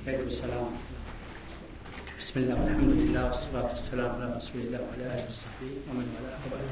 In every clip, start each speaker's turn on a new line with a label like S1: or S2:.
S1: عليكم السلام. بسم الله والحمد لله والصلاة والسلام على رسول الله وعلى آله وصحبه ومن والاه وبعد.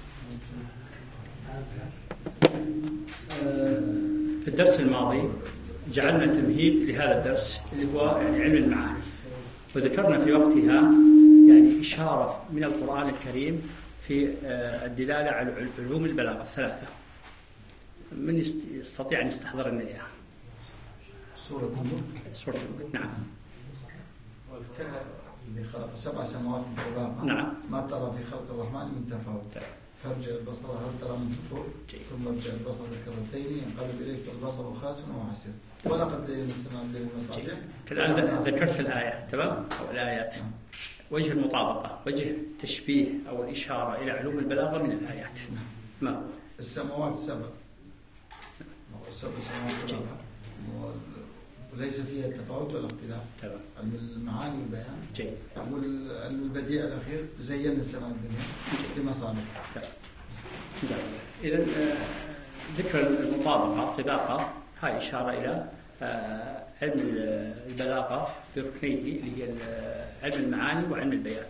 S1: في الدرس الماضي جعلنا تمهيد لهذا الدرس اللي هو يعني علم المعاني، وذكرنا في وقتها يعني إشارة من القرآن الكريم في الدلالة على علوم البلاغة الثلاثة. من يستطيع أن يستحضر لنا إياها؟
S2: سورة الملك.
S1: سورة الملك، نعم.
S2: والكهف اللي خلق 7 سماوات طباقا،
S1: نعم.
S2: ما ترى في خلق الرحمن من تفاوت، فارجع البصر هل ترى من فطور، ثم ارجع البصر كرتين ينقلب إليك البصر خاسئ وهو حسير، ولقد زينا السماء الدنيا بمصابيح.
S1: الآن ذكرت الآية، تمام، أو الآيات. وجه المطابقة، وجه التشبيه أو الإشارة إلى علوم البلاغة من الآيات ما هو؟
S2: السماوات 7 سماوات طباقا وليس فيها التفاوت ولا اختلاف.
S1: تمام.
S2: المعاني والبيان.
S1: جيد.
S2: والبديع الأخير زينا السماء الدنيا بمصابيح.
S1: تمام. إذا ذكر المطابقة طباقة هاي إشارة إلى علم البلاغة بركنيه اللي هي علم المعاني وعلم البيان.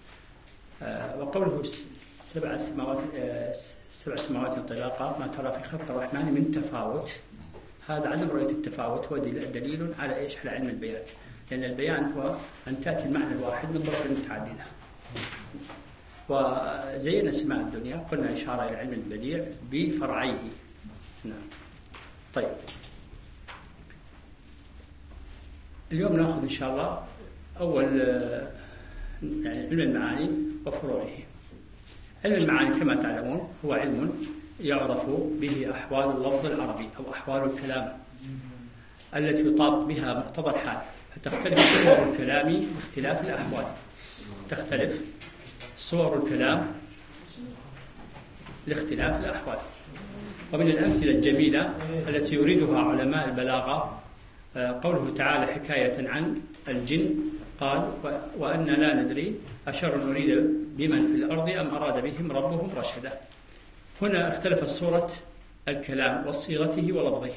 S1: وقوله 7 سماوات طباقا ما ترى في خلق الرحمن من تفاوت، هذا عدم رؤية التفاوت هو دليل على إيش؟ على علم البيان، لأن البيان هو أن تأتي المعنى الواحد من ضرب متعددة. وزينا سماء الدنيا قلنا إشارة إلى علم البديع بفرعيه. نعم. طيب، اليوم نأخذ إن شاء الله أول يعني علم المعاني وفروعه. علم المعاني كما تعلمون هو علم يعرف به أحوال اللفظ العربي أو أحوال الكلام التي يطابق بها مقتضى الحال، فتختلف صور الكلام باختلاف الأحوال. تختلف صور الكلام لاختلاف الأحوال. ومن الأمثلة الجميلة التي يريدها علماء البلاغة قوله تعالى حكاية عن الجن قال وأنا لا ندري أشر أريد بمن في الأرض أم أراد بهم ربهم رشدا. هنا اختلفت صورة الكلام وصيغته ولفظه،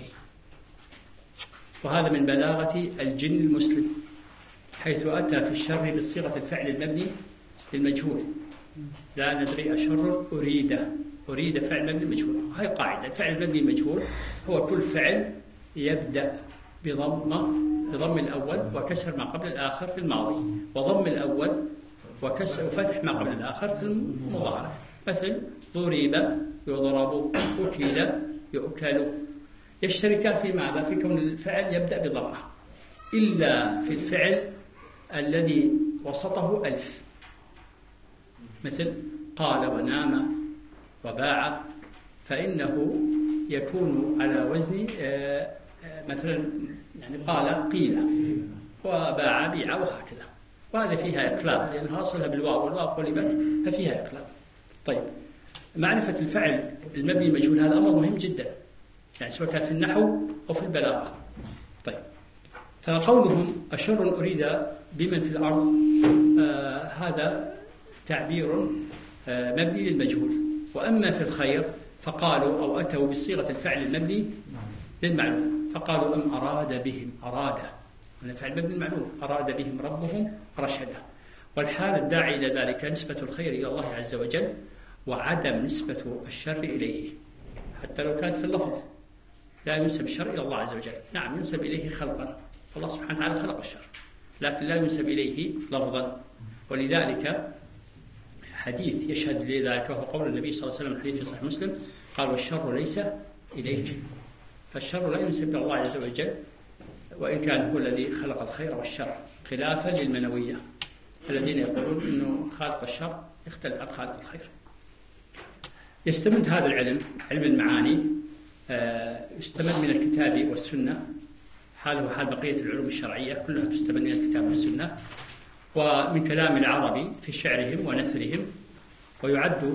S1: وهذا من بلاغة الجن المسلم، حيث أتى في الشر بصيغة الفعل المبني للمجهول. لا ندري أشر أريد فعل مبني للمجهول. هاي قاعدة، الفعل المبني للمجهول هو كل فعل يبدأ بضم الأول وكسر ما قبل الآخر في الماضي، وضم الأول وكسر وفتح ما قبل الآخر في المضارع. مثل ضرب يضرب، أكل يؤكل. يشتركان في ماذا؟ في كون الفعل يبدأ بضمه، إلا في الفعل الذي وسطه ألف، مثل قال ونام وباع، فإنه يكون على وزن مثلا يعني قال قيل وباع بيع وهكذا، وهذا فيها إقلاب لأنها أصلها بالواو والواو قلبت ففيها إقلاب. طيب، معرفة الفعل المبني المجهول هذا أمر مهم جدا، يعني سواء كان في النحو أو في البلاغة. طيب، فقولهم أشر أريد بمن في الأرض هذا تعبير مبني للمجهول. وأما في الخير فقالوا أو أتوا بصيغة الفعل المبني للمعلوم، فقالوا أم أراد بهم، أراد من فعل مبني المعلوم، أراد بهم ربهم رشدا. والحال الداعي إلى ذلك نسبة الخير إلى الله عز وجل وعدم نسبة الشر إليه، حتى لو كانت في اللفظ لا ينسب الشر إلى الله عز وجل. نعم ينسب إليه خلقا، فالله سبحانه وتعالى خلق الشر، لكن لا ينسب إليه لفظا. ولذلك حديث يشهد لذلك وهو قول النبي صلى الله عليه وسلم الحديث في صحيح مسلم قال والشر ليس إليك. فالشر لا ينسب إلى الله عز وجل، وإن كان هو الذي خلق الخير والشر، خلافا للمنوية الذين يقولون أنه خالق الشر يختلف عن خالق الخير. يستمد هذا العلم، علم المعاني، يستمد من الكتاب والسنة، حاله حال بقية العلوم الشرعية كلها تستمد من الكتاب والسنة، ومن كلام العرب في شعرهم ونثرهم. ويعد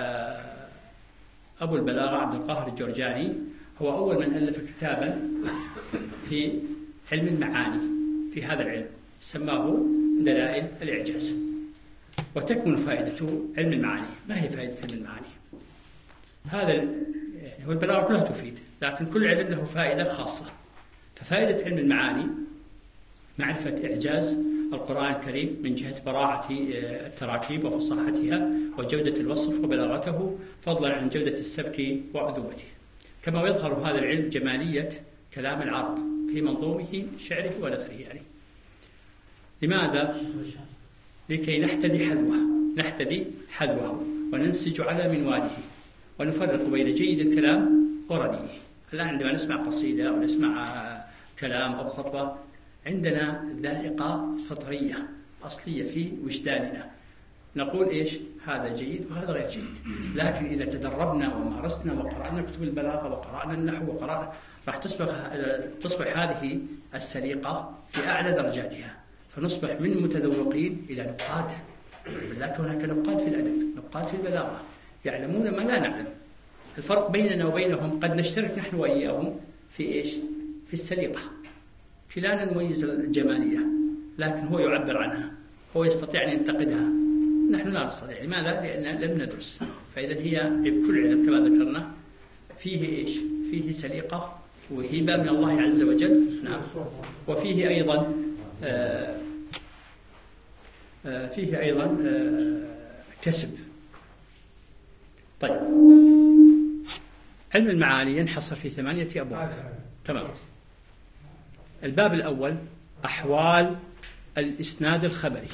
S1: أبو البلاغة عبد القاهر الجرجاني هو أول من ألف كتابا في علم المعاني في هذا العلم، سماه دلائل الإعجاز. وتكمن فائدة علم المعاني. ما هي فائدة علم المعاني؟ هذا هو البلاغة كلها تفيد، لكن كل علم له فائدة خاصة. ففائدة علم المعاني معرفة إعجاز القرآن الكريم من جهة براعة التراكيب وفصاحتها وجودة الوصف وبلاغته، فضلا عن جودة السبك وعذوبته. كما يظهر هذا العلم جمالية كلام العرب في منظومه شعره ونثره. يعني لماذا؟ لكي نحتدي حذوه وننسج على منواله ونفرق بين جيد الكلام ورديئه. الآن عندما نسمع قصيدة أو نسمع كلام أو خطبة عندنا ذائقة فطرية أصلية في وجداننا، نقول إيش؟ هذا جيد وهذا غير جيد. لكن إذا تدربنا ومارسنا وقرأنا كتب البلاغة وقرأنا النحو وقرأنا، راح تصبح هذه السليقة في أعلى درجاتها، فنصبح من متذوقين إلى نقاد. ولكن هناك نقاد في الأدب، نقاد في البلاغة، يعلمون ما لا نعلم. الفرق بيننا وبينهم قد نشترك نحن وإياهم في إيش؟ في السليقة، في لا نميز الجمالية، لكن هو يعبر عنها، هو يستطيع أن ينتقدها، نحن لا نستطيع. لماذا؟ لأننا لم ندرس. فإذا هي كل علم كما ذكرنا فيه إيش؟ فيه سليقة وهبة من الله عز وجل. نعم. وفيه أيضا كسب. طيب، علم المعاني ينحصر في 8 أبواب. تمام. الباب الأول أحوال الإسناد الخبري،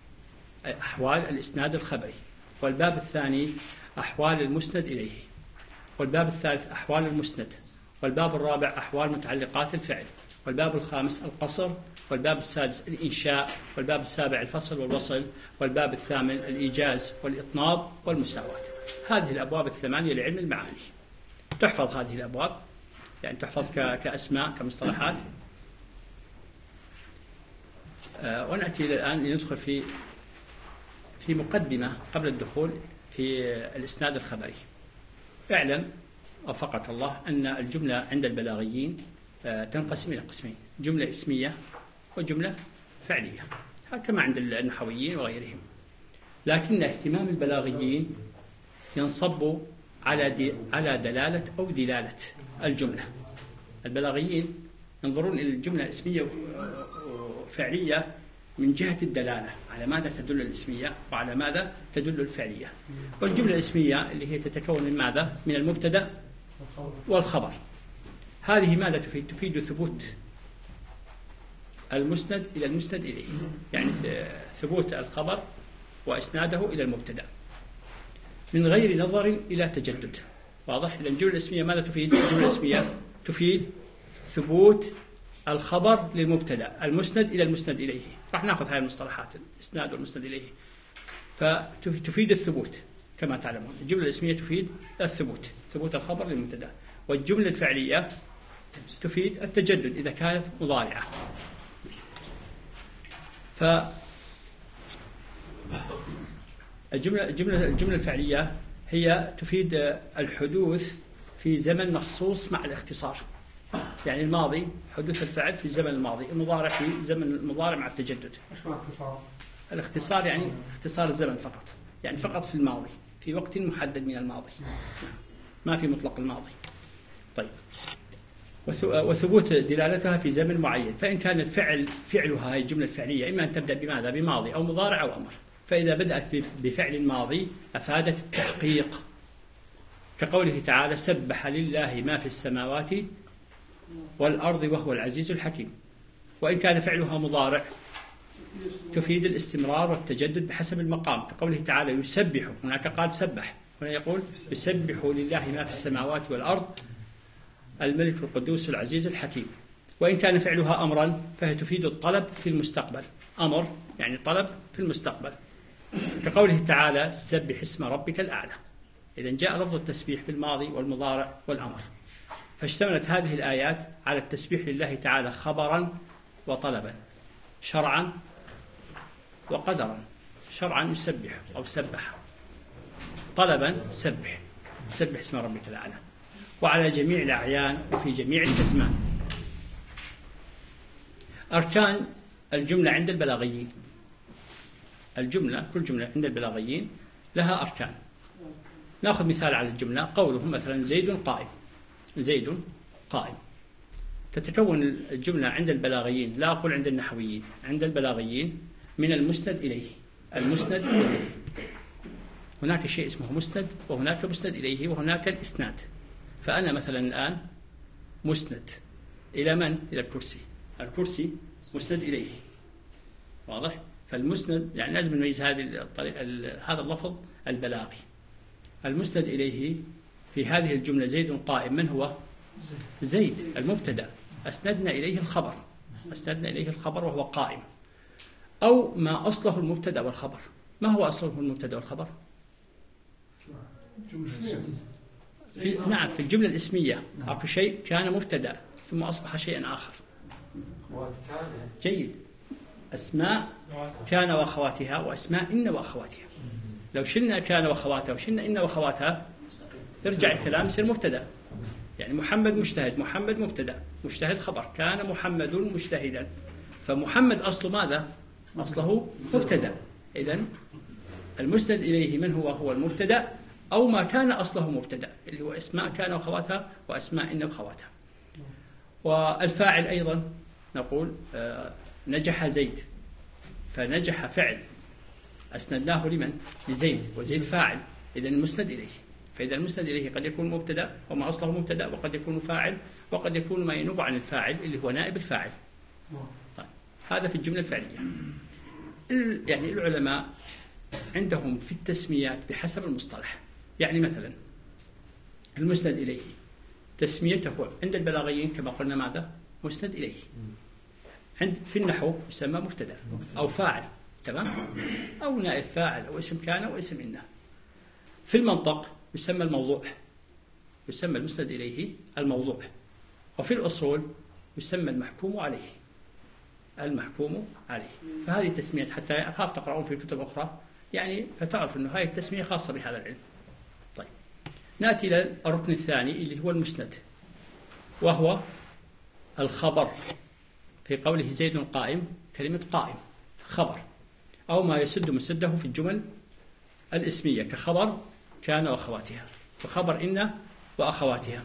S1: والباب الثاني أحوال المسند إليه، والباب الثالث أحوال المسند، والباب الرابع أحوال متعلقات الفعل، والباب الخامس القصر، والباب السادس الإنشاء، والباب السابع الفصل والوصل، والباب الثامن الإيجاز والإطناب والمساواة. هذه الأبواب 8 لعلم المعاني. تحفظ هذه الأبواب، يعني تحفظ كأسماء كمصطلحات. ونأتي إلى الآن لندخل في مقدمة قبل الدخول في الإسناد الخبري. اعلم وفقك الله أن الجملة عند البلاغيين تنقسم إلى قسمين: جملة اسمية وجملة فعلية، كما عند النحويين وغيرهم. لكن اهتمام البلاغيين ينصب على دلالة أو دلالة الجملة. البلاغيين ينظرون إلى الجملة اسمية وفعلية من جهة الدلالة، على ماذا تدل الاسمية وعلى ماذا تدل الفعلية. والجملة الاسمية اللي هي تتكون من ماذا؟ من المبتدأ والخبر. هذه ماذا تفيد؟ تفيد ثبوت المسند إلى المسند إليه، يعني ثبوت الخبر وإسناده إلى المبتدأ من غير نظر إلى تجدد. واضح؟ إذا الجملة الاسمية ماذا تفيد؟ الجملة الاسمية تفيد ثبوت الخبر للمبتدأ، المسند إلى المسند إليه. راح نأخذ هذه المصطلحات، الإسناد والمسند إليه، فتفيد الثبوت كما تعلمون. الجملة الاسمية تفيد الثبوت، ثبوت الخبر للمبتدأ. والجملة الفعلية تفيد التجدد إذا كانت مضارعة. الجملة الفعلية هي تفيد الحدوث في زمن مخصوص مع الاختصار، يعني الماضي حدوث الفعل في زمن الماضي، المضارع في زمن المضارع مع التجدد. الاختصار يعني اختصار الزمن فقط، يعني فقط في الماضي، في وقت محدد من الماضي، ما في مطلق الماضي. طيب، وثبوت دلالتها في زمن معين. فإن كان الفعل فعلها هذه الجملة الفعلية إما أن تبدأ بماذا؟ بماضي أو مضارع أو أمر. فإذا بدأت بفعل ماضي أفادت التحقيق، كقوله تعالى: سبح لله ما في السماوات والأرض وهو العزيز الحكيم. وإن كان فعلها مضارع تفيد الاستمرار والتجدد بحسب المقام، كقوله تعالى: يسبح، هناك قال سبح، هنا يقول يسبح لله ما في السماوات والأرض الملك القدوس العزيز الحكيم. وإن كان فعلها أمرا فهي تفيد الطلب في المستقبل، أمر يعني طلب في المستقبل، كقوله تعالى: سبح اسم ربك الأعلى. إذن جاء لفظ التسبيح بالماضي والمضارع والأمر، فاشتملت هذه الآيات على التسبيح لله تعالى خبرا وطلبا، شرعا وقدرا. شرعا يسبح أو سبح، طلبا سبح اسم ربك الأعلى، وعلى جميع الأعيان وفي جميع الأزمان. أركان الجملة عند البلاغيين، كل جملة عند البلاغيين لها أركان. نأخذ مثال على الجملة، قولهم مثلا: زيد قائم. تتكون الجملة عند البلاغيين، لا أقول عند النحويين، عند البلاغيين من المسند إليه. المسند إليه هناك شيء اسمه مسند، وهناك مسند إليه، وهناك الإسناد. فأنا مثلا الآن مسند إلى من؟ إلى الكرسي. الكرسي مسند إليه، واضح؟ فالمسند يعني لازم نميز هذا اللفظ البلاغي. المسند إليه في هذه الجملة زيد قائم، من هو؟ زيد المبتدأ، أسندنا إليه الخبر، أسندنا إليه الخبر وهو قائم، أو ما أصله المبتدأ والخبر. ما هو أصله المبتدأ والخبر؟ نعم، في الجملة الإسمية. أكو شيء كان مبتدأ ثم أصبح شيئا آخر. جيد. أسماء كان وأخواتها، وأسماء إن وأخواتها. لو شلنا كان وأخواتها وشلنا إن وأخواتها يرجع الكلام يصير مبتدأ. يعني محمد مجتهد، محمد مبتدأ، مجتهد خبر، كان محمد مجتهدا. فمحمد أصله ماذا؟ أصله مبتدأ. إذن المسند إليه من هو؟ هو المبتدأ أو ما كان أصله مبتدأ، اللي هو أسماء كان وأخواتها وأسماء إن وأخواتها. والفاعل أيضا نقول نجح زيد، فنجح فعل أسندناه لمن؟ لزيد، وزيد فاعل، إذن المسند إليه. فإذا المسند إليه قد يكون مبتدأ وما أصله مبتدأ، وقد يكون فاعل، وقد يكون ما ينوب عن الفاعل اللي هو نائب الفاعل. طيب. هذا في الجملة الفعلية. يعني العلماء عندهم في التسميات بحسب المصطلح. يعني مثلا المسند إليه تسميته عند البلاغيين كما قلنا ماذا؟ مسند إليه. في النحو يسمى مبتدأ أو فاعل، تمام؟ أو نائب فاعل، أو اسم كان أو اسم إنه. في المنطق يسمى الموضوع، يسمى المسند إليه الموضوع. وفي الأصول يسمى المحكوم عليه، المحكوم عليه. فهذه تسميات حتى أخاف تقرؤون في كتب أخرى يعني فتعرف أنه هذه التسمية خاصة بهذا العلم. طيب، نأتي إلى الركن الثاني اللي هو المسند، وهو الخبر. في قوله زيد قائم، كلمة قائم خبر، أو ما يسد مسده في الجمل الإسمية كخبر كان وأخواتها، وخبر إن وأخواتها.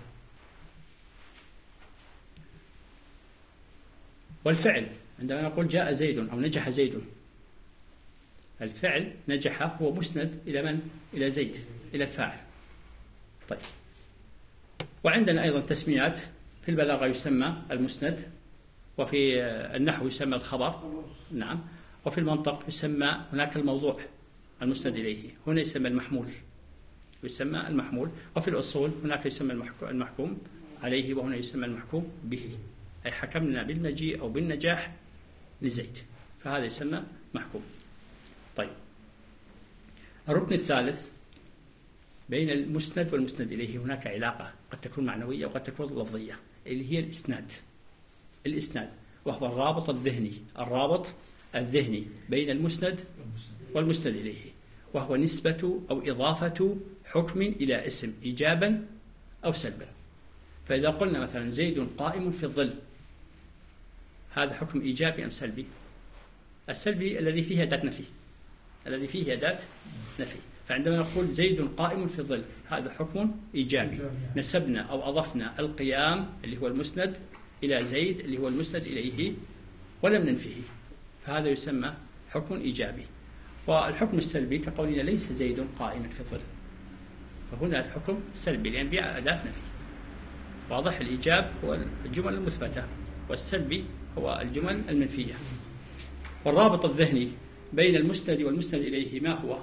S1: والفعل عندما نقول جاء زيد أو نجح زيد، الفعل نجح هو مسند إلى من؟ إلى زيد، إلى الفاعل. طيب، وعندنا أيضا تسميات. في البلاغة يسمى المسند، وفي النحو يسمى الخبر، نعم. وفي المنطق يسمى هناك الموضوع المسند إليه، هنا يسمى المحمول، يسمى المحمول. وفي الأصول هناك يسمى المحكوم عليه، وهنا يسمى المحكوم به، أي حكمنا بالمجيء أو بالنجاح لزيد، فهذا يسمى محكوم. طيب، الركن الثالث بين المسند والمسند إليه هناك علاقة قد تكون معنوية وقد تكون لفظية، اللي هي الإسناد. الإسناد وهو الرابط الذهني، الرابط الذهني بين المسند والمسند إليه، وهو نسبة أو إضافة حكم إلى اسم إيجابا أو سلبا. فإذا قلنا مثلا زيد قائم في الظل، هذا حكم إيجابي أم سلبي؟ السلبي الذي فيه أداة نفي، الذي فيه أداة نفي. فعندما نقول زيد قائم في الظل، هذا حكم إيجابي، نسبنا أو أضفنا القيام اللي هو المسند إلى زيد اللي هو المسند إليه ولم ننفيه، فهذا يسمى حكم إيجابي. والحكم السلبي كقولنا ليس زيد قائما في الظل، فهنا الحكم سلبي لأن بيع أداة نفي. واضح؟ الإيجاب هو الجمل المثبتة، والسلبي هو الجمل المنفية. والرابط الذهني بين المسند والمسند إليه ما هو؟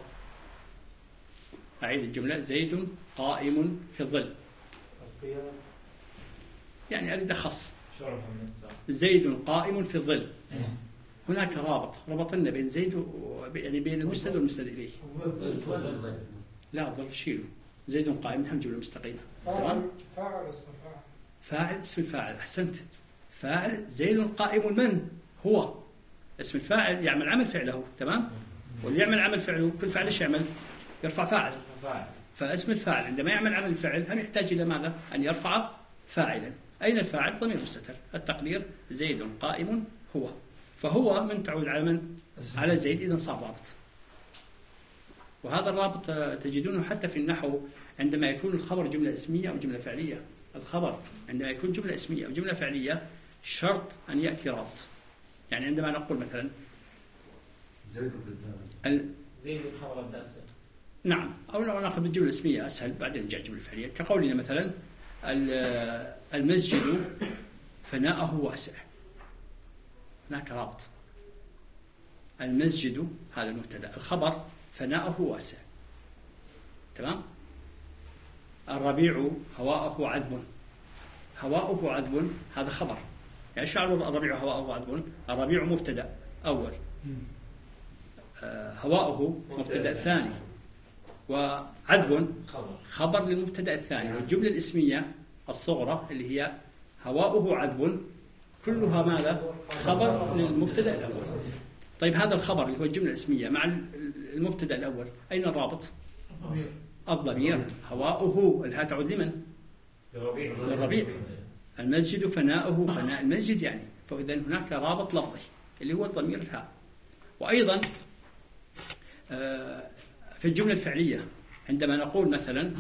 S1: أعيد الجملة: زيد قائم في الظل، يعني أريد أخص زيد قائم في الظل. هناك رابط ربطنا بين زيد يعني بين المسند والمسند إليه. لا، ظل شيله، زيد قائم هم جملة مستقيمة. تمام؟ فاعل اسم الفاعل، أحسنت. فاعل زيد قائم، من هو؟ اسم الفاعل يعمل عمل فعله، تمام؟ واللي يعمل عمل فعله كل فاعل ايش يعمل؟ يرفع فاعل. فاسم الفاعل عندما يعمل عمل الفعل هم يحتاج إلى ماذا؟ أن يرفع فاعلا. أين الفاعل؟ ضمير مستتر، التقدير زيد قائم هو، فهو من تعود على من؟ على زيد، إذا صار رابط. وهذا الرابط تجدونه حتى في النحو عندما يكون الخبر جملة اسمية أو جملة فعلية. الخبر عندما يكون جملة اسمية أو جملة فعلية شرط أن يأتي رابط. يعني عندما نقول مثلا
S2: زيد في الدار،
S3: زيد حضر الدرس.
S1: نعم، أو لو نأخذ بالجملة الاسمية أسهل، بعدين نرجع الجملة الفعلية. كقولنا مثلا المسجد فناءه واسع، هناك رابط. المسجد هذا المبتدأ، الخبر فناءه واسع، تمام. الربيع هواءه عذب، هواءه عذب هذا خبر. يعني شو الربيع هواءه عذب؟ الربيع مبتدأ أول، هواءه مبتدأ ثاني، وعذب خبر للمبتدأ الثاني. والجملة الاسمية الصغرى اللي هي هواؤه عذب كلها ماذا؟ خبر للمبتدأ الأول. طيب هذا الخبر اللي هو الجملة الاسمية مع المبتدأ الأول أين الرابط؟ الضمير. هواؤه الها تعود لمن؟ للربيع. المسجد فناؤه فناء المسجد يعني، فإذا هناك رابط لفظي اللي هو الضمير الهاء. وأيضا في الجملة الفعلية عندما نقول مثلا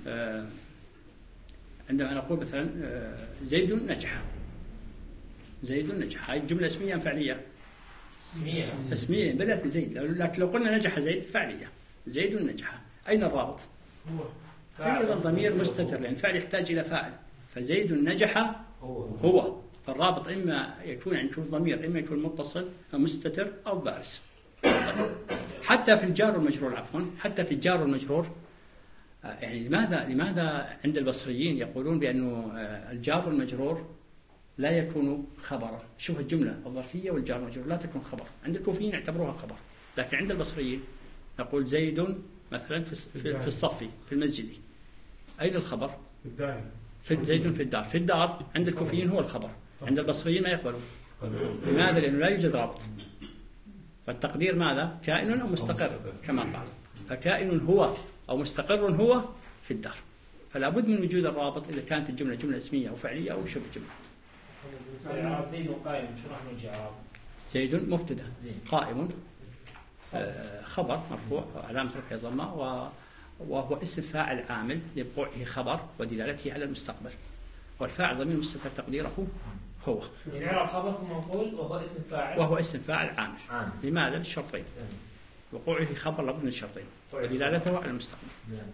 S1: زيد نجح، زيد نجح، هاي الجملة اسمية أم فعلية؟ اسمية، بدأت بزيد، لكن لو قلنا نجح زيد فعلية. زيد نجح، أين الرابط؟ أيضا ضمير مستتر، لأن فعل يحتاج إلى فاعل، فزيد نجح هو، فالرابط إما يكون عند ضمير، إما يكون متصل أو مستتر أو بارز. حتى في الجار والمجرور، حتى في الجار والمجرور، يعني لماذا عند البصريين يقولون بأنه الجار والمجرور لا يكون خبرا؟ شوف الجملة الظرفية والجار والمجرور لا تكون خبر، عند الكوفيين يعتبروها خبر، لكن عند البصريين نقول زيد مثلا في الصف في المسجد، أين الخبر؟ في زيد في الدار. في الدار عند الكوفيين هو الخبر، عند البصريين ما يقبلون. لماذا؟ لأنه لا يوجد رابط، فالتقدير ماذا؟ كائن أو مستقر كما قال، فكائن هو أو مستقر هو في الدار، فلا بد من وجود الرابط إذا كانت الجملة جملة اسمية أو فعلية أو شبه جملة.
S3: زيد قائم، شو راح نجي إعراب؟
S1: زيد مبتدأ، قائم خبر مرفوع علامة رفعه ضمة، وهو اسم فاعل عامل لوقوعه خبر ودلالته على المستقبل، والفاعل ضمير مستتر تقديره هو.
S3: يعني خبر ثم مفعول
S1: وهو اسم فاعل عامل. لماذا؟ للشرطين، وقوعه خبر لابد من الشرطين ودلالته على المستقبل.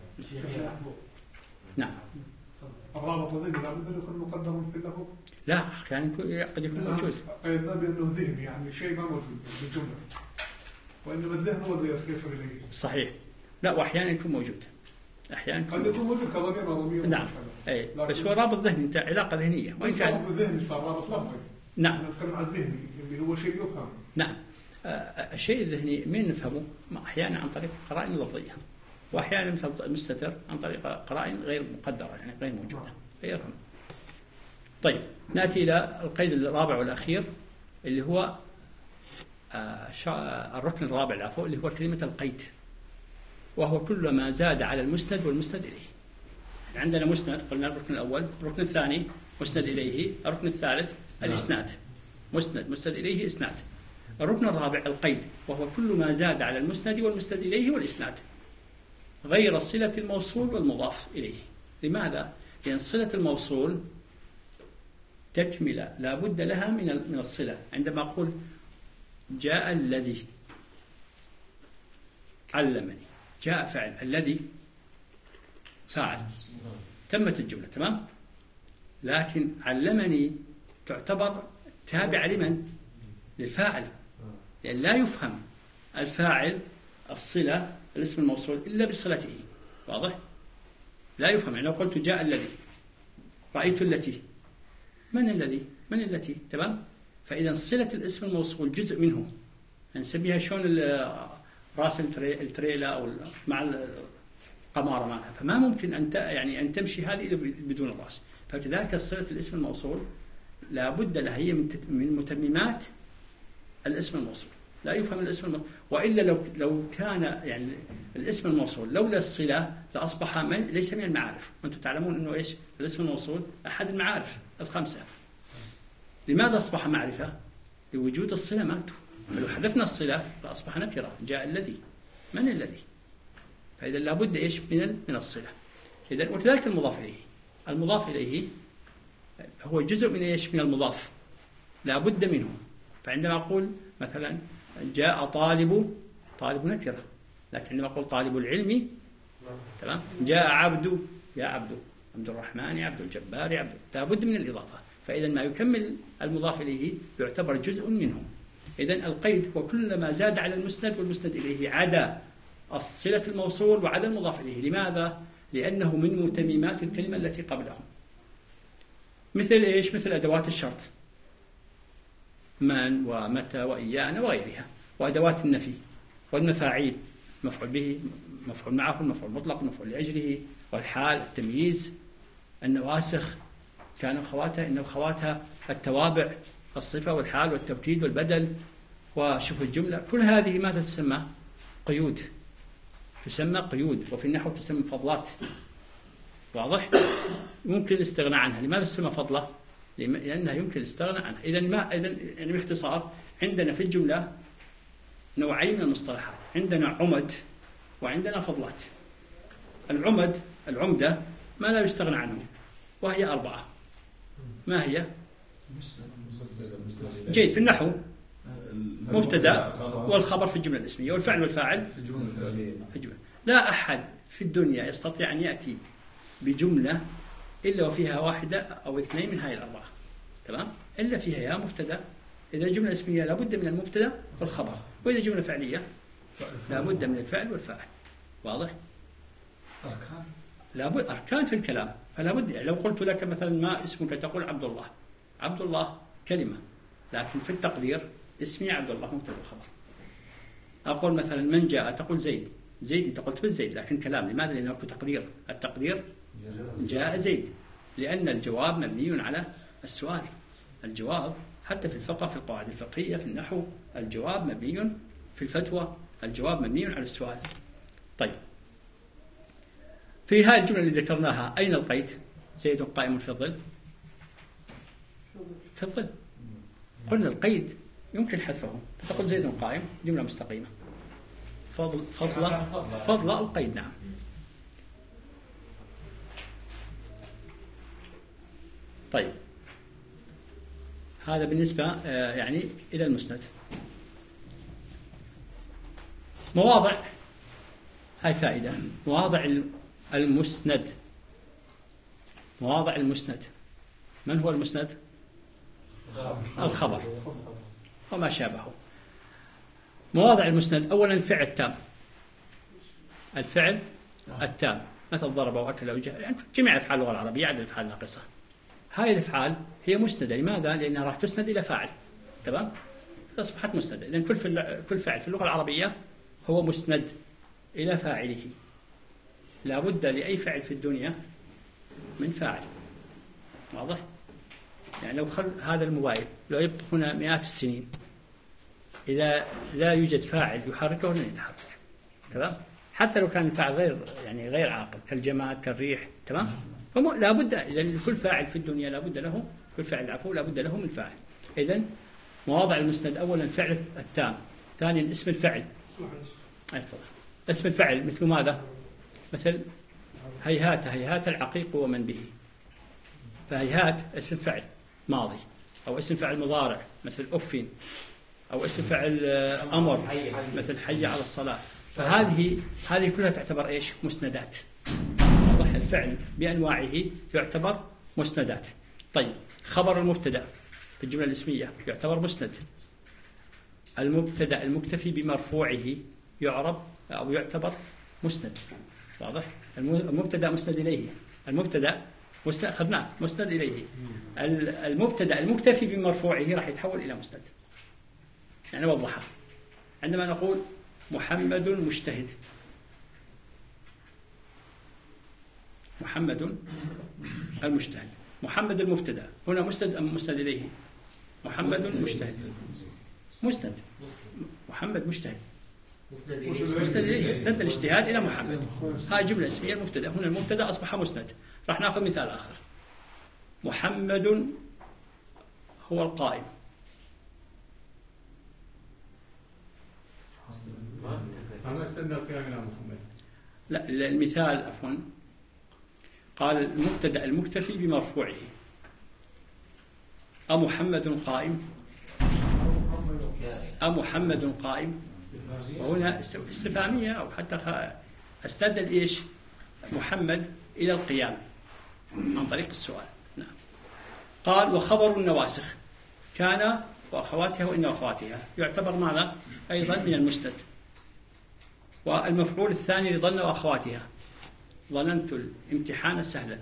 S1: نعم.
S4: الرابط الذي لابد ان يكون مقدما في اللفظ؟
S1: لا، يعني قد يكون موجود.
S4: ما بانه ذهني، يعني شيء ما موجود في الجمله، وانما الذهن هو الذي يصل اليه.
S1: صحيح. لا، واحيانا يكون موجود، احيانا
S4: قد يكون موجود كضمير وضمير.
S1: نعم، اي بس هو رابط ذهني، انت علاقه ذهنيه، وان كان
S4: رابط ذهني صار رابط لفظي.
S1: نعم،
S4: نتكلم عن الذهني اللي هو شيء يفهم.
S1: نعم. الشيء الذهني من نفهمه احيانا عن طريق قرائن لفظيه، واحيانا مثل المستتر عن طريق قرائن غير مقدره، يعني غير موجوده، غيرهم. طيب ناتي الى القيد الرابع والاخير اللي هو الركن الرابع العفو، اللي هو كلمه القيد، وهو كل ما زاد على المسند والمسند اليه. يعني عندنا مسند، قلنا الركن الاول، الركن الثاني مسند اليه، الركن الثالث الاسناد، مسند اليه اسناد. الركن الرابع القيد، وهو كل ما زاد على المسند والمسند اليه والاسناد غير صلة الموصول والمضاف اليه. لماذا؟ لأن صلة الموصول تكملة لا بد لها من الصلة. عندما أقول جاء الذي علمني، جاء فعل، الذي فاعل، تمت الجملة، تمام. لكن علمني تعتبر تابعة لمن؟ للفاعل، لأن لا يفهم الفاعل الصلة الاسم الموصول إلا بصلته، واضح؟ لا يفهم. يعني لو قلت جاء الذي، رأيت التي، من الذي؟ من التي؟ تمام؟ فإذا صلة الاسم الموصول جزء منه، نسميها شلون راس التريلا أو مع القمارة معها، فما ممكن أن تمشي هذه بدون الراس. فلذلك صلة الاسم الموصول لا بد لها، هي من متممات الاسم الموصول. لا يفهم الاسم الموصول، وإلا لو كان يعني الاسم الموصول لولا الصلة لأصبح ليس من المعارف. وأنتم تعلمون أنه إيش الاسم الموصول؟ أحد المعارف الخمسة. لماذا أصبح معرفة؟ لوجود الصلة مالته. فلو حذفنا الصلة لأصبح نكرة. جاء الذي، من الذي؟ فإذا لابد إيش من الصلة. إذا وكذلك المضاف إليه، المضاف إليه هو جزء من إيش؟ من المضاف. لا بد منه. فعندما أقول مثلا جاء طالب نكرة، لكن عندما أقول طالب العلم تمام، جاء عبد، يا عبد الرحمن، عبد الجبار، عبد، لا بد من الإضافة. فإذا ما يكمل المضاف إليه يعتبر جزء منه. إذن القيد هو كل ما زاد على المسند والمسند إليه عدا الصلة الموصول وعدا المضاف إليه. لماذا؟ لأنه من متممات الكلمة التي قبله. مثل إيش؟ مثل أدوات الشرط، من ومتى وإيانا وغيرها، وأدوات النفي والمفاعيل، مفعول به، مفعول معه، المفعول المطلق، المفعول لأجله، والحال، التمييز، النواسخ، كان خواتها، إن خواتها، التوابع، الصفة والحال والتوكيد والبدل وشبه الجملة، كل هذه ماذا تسمى؟ قيود، تسمى قيود. وفي النحو تسمى فضلات. واضح؟ ممكن الاستغناء عنها. لماذا تسمى فضلة؟ لأنها يمكن الاستغناء عنها. إذن يعني باختصار عندنا في الجملة نوعين من المصطلحات، عندنا عمد وعندنا فضلات. العمدة ما لا يستغنى عنه، وهي 4. ما هي؟ جيد. في النحو مبتدأ والخبر في الجملة الاسمية، والفعل والفاعل في الجملة. لا أحد في الدنيا يستطيع أن يأتي بجملة إلا وفيها واحدة أو 2 من هذه ال4، تمام؟ إلا فيها يا مبتدأ. إذا جملة اسمية لابد من المبتدأ والخبر، وإذا جملة فعلية لابد من الفعل والفاعل. واضح؟
S2: أركان،
S1: لابد أركان في الكلام. فلا بد، لو قلت لك مثلا ما اسمك تقول عبد الله. عبد الله كلمة، لكن في التقدير اسمي عبد الله مبتدأ وخبر. أقول مثلا من جاء تقول زيد. زيد أنت قلت بالزيد لكن كلام. لماذا؟ لأنه تقدير. التقدير جاء زيد، لأن الجواب مبني على السؤال. الجواب حتى في الفقه، في القواعد الفقهية، في النحو، الجواب مبني، في الفتوى الجواب مبني على السؤال. طيب، في هذه الجملة اللي ذكرناها أين القيد؟ زيد قائم في الظل. في الظل. قلنا القيد يمكن حذفه، فتقول زيد قائم، جملة مستقيمة. فضل أو قيد. نعم. طيب، هذا بالنسبة يعني إلى المسند. مواضع، هاي فائدة، مواضع المسند. مواضع المسند، من هو المسند؟ الخبر وما شابهه. مواضع المسند، أولا الفعل التام. الفعل التام مثل ضرب وأكل وجاء، يعني جميع أفعال اللغة العربية عدا الأفعال الناقصة. هاي الأفعال هي مسندة. لماذا؟ لأنها راح تسند إلى فاعل، تمام؟ أصبحت مسندة. إذن كل فعل في اللغة العربية هو مسند إلى فاعله. لا بد لأي فعل في الدنيا من فاعل. واضح؟ يعني لو هذا الموبايل لو يبقى هنا مئات السنين، إذا لا يوجد فاعل يحركه لن يتحرك، تمام؟ حتى لو كان الفاعل غير عاقل، كالجماد كالريح، تمام؟ لا بد، إذن كل فاعل في الدنيا لا بد له، كل فاعل عفو لا بد له من فاعل. إذن مواضع المسند، أولا فعل التام، ثانيا اسم الفعل. اسم الفعل مثل ماذا؟ مثل هيهات هيهات العقيق ومن به. فهيهات اسم فعل ماضي، أو اسم فعل مضارع مثل أف، أو اسم فعل أمر مثل حي على الصلاة. فهذه كلها تعتبر إيش؟ مسندات. واضح؟ الفعل بأنواعه يعتبر مسندات. طيب، خبر المبتدأ في الجملة الاسمية يعتبر مسند. المبتدأ المكتفي بمرفوعه يعرب أو يعتبر مسند. واضح؟ المبتدأ مسند إليه. المبتدأ أخذناه مسند إليه. المبتدأ المكتفي بمرفوعه راح يتحول إلى مسند. يعني وضحها. عندما نقول محمد مجتهد، محمد المجتهد، محمد المبتدأ هنا مسند أم مسند إليه؟ محمد مجتهد، مسند. محمد مجتهد، مسند إليه، يستند الاجتهاد إلى محمد. هاي جملة اسمية المبتدأ. هنا المبتدأ أصبح مسند. راح نأخذ مثال آخر. محمد هو القائم.
S4: أنا استند القيام إلى محمد.
S1: لا، المثال عفوا، قال المبتدأ المكتفي بمرفوعه. أمحمد قائم؟ أمحمد قائم؟ وهنا استفهامية، أو حتى استدل إيش محمد إلى القيام عن طريق السؤال. نعم. قال وخبر النواسخ كان وأخواتها وإن أخواتها يعتبر ماذا؟ أيضا من المسند. والمفعول الثاني لظن وأخواتها ظننت الامتحان سهلا،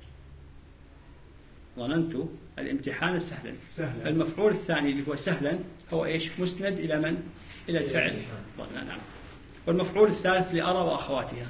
S1: ظننت الامتحان سهلا. المفعول الثاني اللي هو سهلا هو إيش؟ مسند إلى من؟ إلى الفعل ظن. نعم. والمفعول الثالث لأرى وأخواتها،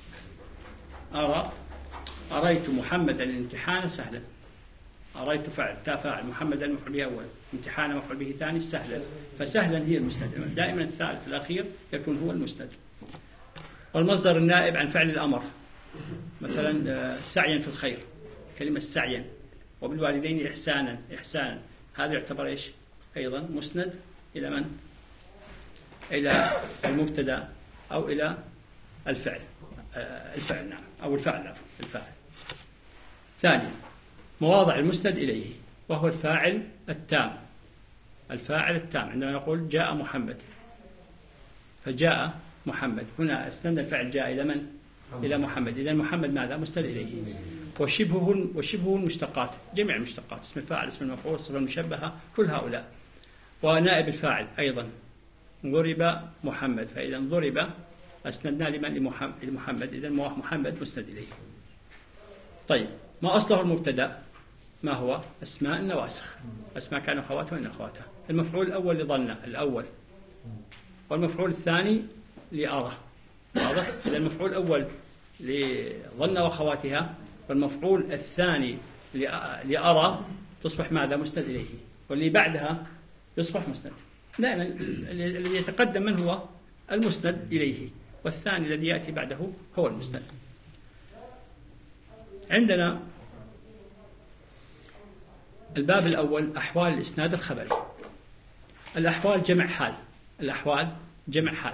S1: أريت محمد الامتحان سهلا. أريت فعل تافاعل، محمد المفعول به أول، امتحان مفعول به ثاني، سهلا. فسهلا هي المسند، دائما الثالث الأخير يكون هو المسند. والمصدر النائب عن فعل الأمر، مثلا سعيا في الخير، كلمة سعيا. وبالوالدين إحسانا، إحسانا، هذا يعتبر إيش؟ أيضا مسند إلى من؟ إلى المبتدأ أو إلى الفعل. الفعل نعم، أو الفعل، الفاعل. ثانيا مواضع المسند إليه، وهو الفاعل التام. الفاعل التام عندما نقول جاء محمد، فجاء محمد، هنا استند الفعل جاء إلى من؟ إلى محمد. إذن محمد ماذا؟ مسند إليه. وشبهه المشتقات، جميع المشتقات، اسم الفاعل، اسم المفعول، الصفة المشبهة، كل هؤلاء. ونائب الفاعل أيضا، ضرب محمد، فإذا ضرب أسندنا لمن؟ لمحمد، إذن محمد مسند إليه. طيب ما أصله المبتدأ؟ ما هو؟ أسماء النواسخ، أسماء كان أخواتها وإن أخواتها. المفعول الأول لظن الأول، والمفعول الثاني لأرى، واضح؟ إذا المفعول الأول لظن وأخواتها، والمفعول الثاني لأرى تصبح ماذا؟ مسند إليه، واللي بعدها يصبح مسند. دائما الذي يتقدم من هو؟ المسند إليه، والثاني الذي يأتي بعده هو المسند. عندنا الباب الأول أحوال الإسناد الخبري. الأحوال جمع حال، الأحوال جمع حال،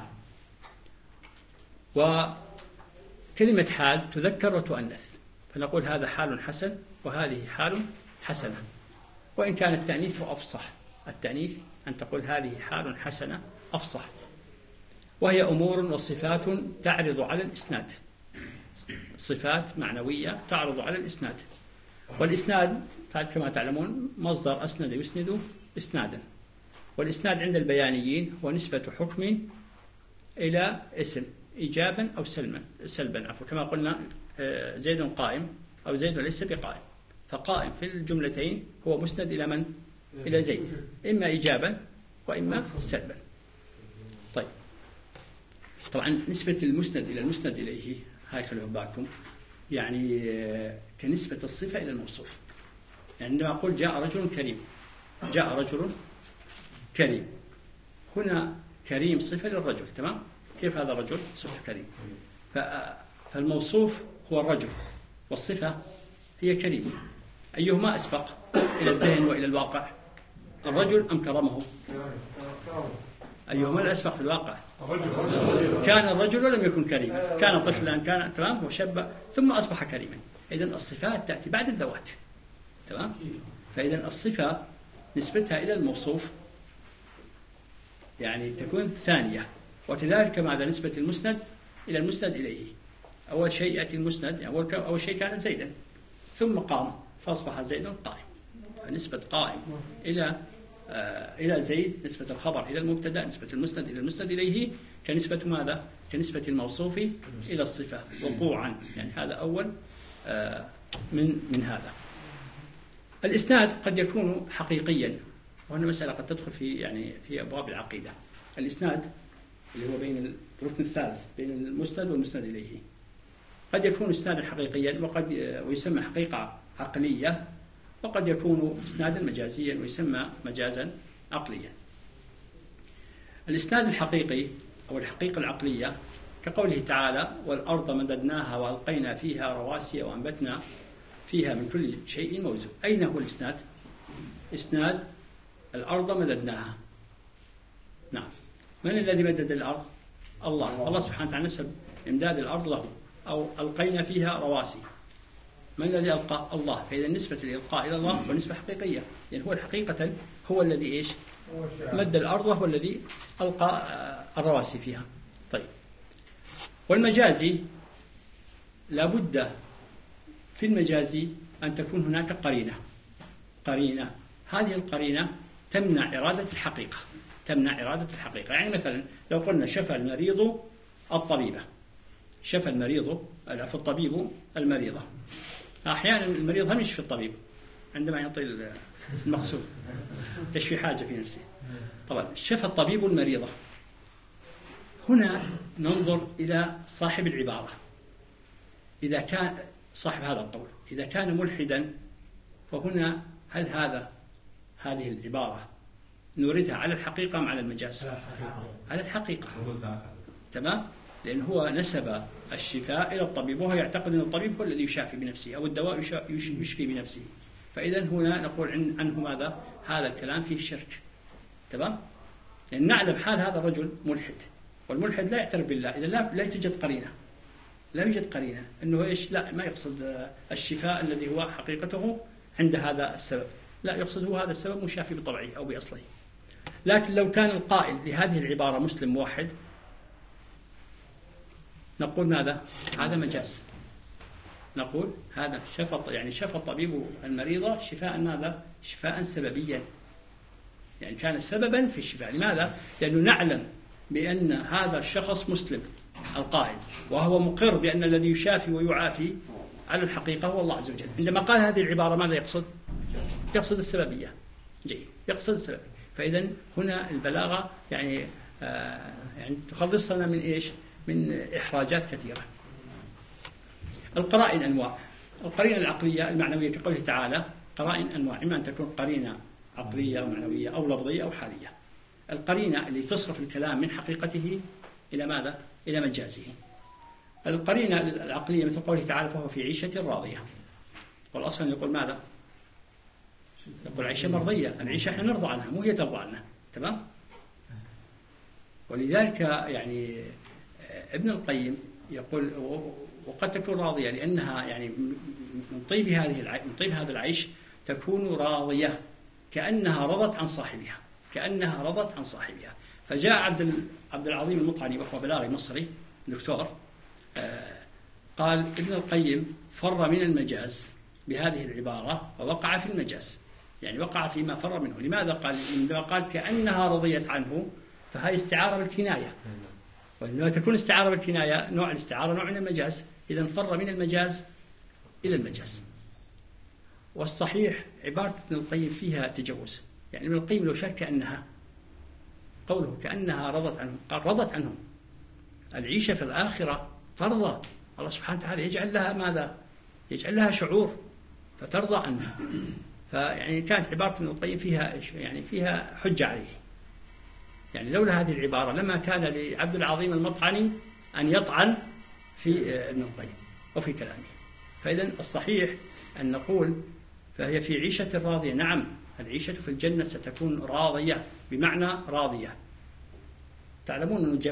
S1: وكلمة حال تذكر وتؤنث، فنقول هذا حال حسن وهذه حال حسنة، وإن كان التأنيث أفصح. التأنيث أن تقول هذه حال حسنة أفصح. وهي أمور وصفات تعرض على الإسناد، صفات معنوية تعرض على الإسناد. والإسناد كما تعلمون مصدر أسند يسند إسنادا، والإسناد عند البيانيين هو نسبة حكم إلى اسم إيجابا أو سلبا، كما قلنا زيد قائم أو زيد ليس بقائم، فقائم في الجملتين هو مسند إلى من؟ إلى زيد، إما إيجابا وإما سلبا. طيب طبعا نسبة المسند إلى المسند إليه هاي خلوها بالكم، يعني كنسبة الصفة إلى الموصوف. يعني عندما أقول جاء رجل كريم، جاء رجل كريم، هنا كريم صفة للرجل، تمام؟ كيف هذا الرجل؟ صفة كريم. فالموصوف هو الرجل، والصفة هي كريم. أيهما أسبق إلى الذهن وإلى الواقع؟ الرجل أم كرمه؟ أيهما الأسبق في الواقع؟ كان الرجل ولم يكن كريما، كان طفلا، كان تمام وشب ثم أصبح كريما. إذن الصفات تأتي بعد الذوات، تمام؟ فإذن الصفة نسبتها إلى الموصوف يعني تكون ثانية. وكذلك ماذا؟ نسبة المسند إلى المسند إليه. أول شيء يأتي المسند، يعني أول شيء كان زيدا ثم قام فأصبح زيد قائم، فنسبة قائم إلى زيد، نسبة الخبر إلى المبتدأ، نسبة المسند إلى المسند إليه كنسبة ماذا؟ كنسبة الموصوف إلى الصفة وقوعا. يعني هذا أول من هذا. الإسناد قد يكون حقيقيا، وهنا مسألة قد تدخل في أبواب العقيدة. الإسناد اللي هو بين الركن الثالث بين المسند والمسند إليه، قد يكون إسنادا حقيقيا ويسمى حقيقة عقلية، وقد يكون إسنادا مجازيا ويسمى مجازا عقليا. الإسناد الحقيقي أو الحقيقة العقلية كقوله تعالى: والأرض مددناها وألقينا فيها رواسي وأنبتنا فيها من كل شيء موزون. أين هو الإسناد؟ إسناد الأرض مددناها. نعم، من الذي مدد الأرض؟ الله سبحانه وتعالى نسب إمداد الأرض له، أو ألقينا فيها رواسي. من الذي ألقى؟ الله. فإذا نسبة الإلقاء إلى الله ونسبة حقيقية، يعني هو الحقيقة هو الذي إيش؟ مد الأرض وهو الذي ألقى الرواسي فيها. طيب، والمجازي لابد في المجازي أن تكون هناك قرينة، هذه القرينة تمنع إرادة الحقيقة، يعني مثلا لو قلنا شفى المريض الطبيبة، شفى المريض الطبيب المريضة، أحيانا المريض هم يشفي الطبيب عندما يعطي المقصود، يشفي حاجة في نفسه. طبعا شفى الطبيب المريضة، هنا ننظر إلى صاحب العبارة، إذا كان صاحب هذا القول إذا كان ملحدا، فهنا هل هذه العبارة نوردها على الحقيقة أم على المجاز؟ على الحقيقة. تمام؟ لأن هو نسب الشفاء إلى الطبيب، وهو يعتقد أن الطبيب هو الذي يشافي بنفسه، أو الدواء يشفي بنفسه. فإذا هنا نقول عنه ماذا؟ هذا الكلام فيه شرك. تمام؟ لأن نعلم حال هذا الرجل ملحد، والملحد لا يعترف بالله، إذا لا يوجد قرينة أنه إيش؟ لا، ما يقصد الشفاء الذي هو حقيقته عند هذا السبب، لا، يقصد هو هذا السبب مشافي بطبعه أو بأصله. لكن لو كان القائل لهذه العبارة مسلم موحد، نقول ماذا؟ هذا مجاز. نقول هذا شفى الطبيب المريضة شفاء ماذا؟ شفاء سببيا، يعني كان سببا في الشفاء. لماذا؟ لأنه نعلم بأن هذا الشخص مسلم القائل، وهو مقر بأن الذي يشافي ويعافي على الحقيقة هو الله عز وجل. عندما قال هذه العبارة ماذا يقصد؟ يقصد السببية. جيد، يقصد السببية. فإذا هنا البلاغة يعني تخلصنا من إيش؟ من إحراجات كثيرة. القرائن أنواع. القرينة العقلية المعنوية كقوله تعالى قرائن أنواع، إما أن تكون قرينة عقلية أو معنوية أو لفظية أو حالية. القرينة اللي تصرف الكلام من حقيقته إلى ماذا؟ إلى مجازه. القرينة العقلية مثل قوله تعالى فهو في عيشة راضية، والأصل يقول ماذا؟ يقول عيشة مرضية، العيشة احنا نرضى عنها مو هي ترضى عنها. تمام؟ ولذلك يعني ابن القيم يقول وقد تكون راضية لأنها يعني من طيب هذا العيش تكون راضية كأنها رضت عن صاحبها. فجاء عبد العظيم المطعني وهو بلاغي مصري دكتور، قال ابن القيم فر من المجاز بهذه العبارة ووقع في المجاز، يعني وقع فيما فر منه. لماذا؟ قال عندما قال كأنها رضيت عنه فهي استعارة بالكناية، وإنما تكون استعارة بالكناية نوع الاستعارة نوع من المجاز، إذا فر من المجاز إلى المجاز. والصحيح عبارة ابن القيم فيها تجوز، يعني ابن القيم لو شك أنها قوله كأنها رضت عنهم، قال رضت عنهم. العيشة في الآخرة ترضى، الله سبحانه وتعالى يجعل لها ماذا؟ يجعل لها شعور فترضى عنها. فيعني كانت عبارة ابن القيم فيها حجة عليه، يعني لولا هذه العبارة لما كان لعبد العظيم المطعني أن يطعن في ابن القيم وفي كلامه. فإذا الصحيح أن نقول فهي في عيشة راضية. نعم، العيشة في الجنة ستكون راضية بمعنى راضية. تعلمون أن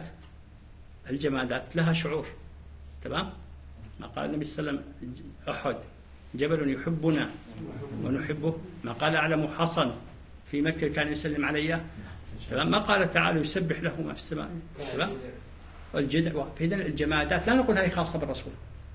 S1: الجمادات لها شعور. تمام؟ ما قال النبي صلى الله عليه وسلم أحد جبل يحبنا ونحبه، ما قال أعلم حصن في مكة كان يسلم علي. تمام؟ ما قال تعالى يسبح له ما في السماء. تمام؟ والجدع. فإذا الجمادات لا نقول هذه خاصة بالرسول،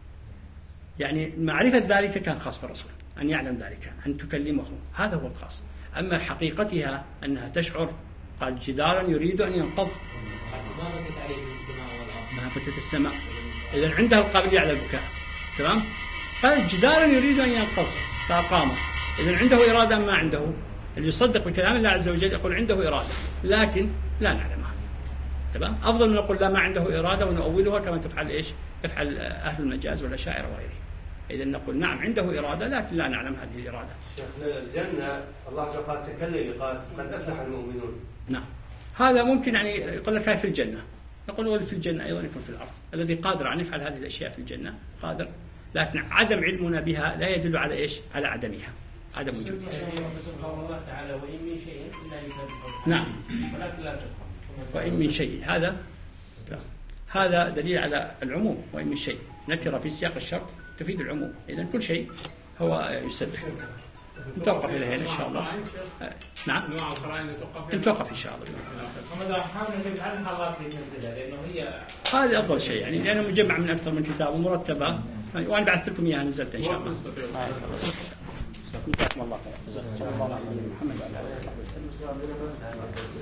S1: يعني معرفة ذلك كان خاص بالرسول، أن يعلم ذلك، أن تكلمه، هذا هو الخاص. أما حقيقتها أنها تشعر، قال جدارا يريد أن ينقض.
S3: ما بكت عليه السماء والأرض،
S1: ما بكت السماء، إذا عندها القابلية على البكاء. تمام؟ قال جدارا يريد أن ينقض فأقامه، إذا عنده إرادة ما عنده. اللي يصدق بكلام الله عز وجل يقول عنده إرادة لكن لا نعلمها. تمام؟ أفضل من نقول لا ما عنده إرادة ونؤولها كما يفعل أهل المجاز والأشاعرة وغيره. إذا نقول نعم عنده إرادة لكن لا نعلم هذه الإرادة.
S5: شيخنا الجنة الله سبحانه وتعالى تكلم قال قد أفلح المؤمنون.
S1: نعم، هذا ممكن يعني يقول لك هاي في الجنة، نقول في الجنة أيضا يكون في الأرض. الذي قادر أن يفعل هذه الأشياء في الجنة قادر، لكن عدم علمنا بها لا يدل على إيش؟ على عدمها، عدم وجودها.
S3: قول الله تعالى وإن من شيء إلا يسبح.
S1: نعم،
S3: ولكن لا تفهم.
S1: وإن من شيء، هذا دليل على العموم، وإن من شيء. نكرة في سياق الشرط تفيد العموم، إذن كل شيء هو يسبح. نتوقف إلى هنا إن شاء الله. نعم. نتوقف إن شاء الله.
S3: محمد حاول نجيب على المحاضرات اللي تنزلها لأنه هي
S1: هذا أفضل شيء يعني، لأنه مجمع من أكثر من كتاب ومرتبة، وأنا بعثت لكم إياها نزلت إن شاء الله. جزاكم الله خير. جزاكم الله خير. محمد وعلى آله وصحبه وسلم.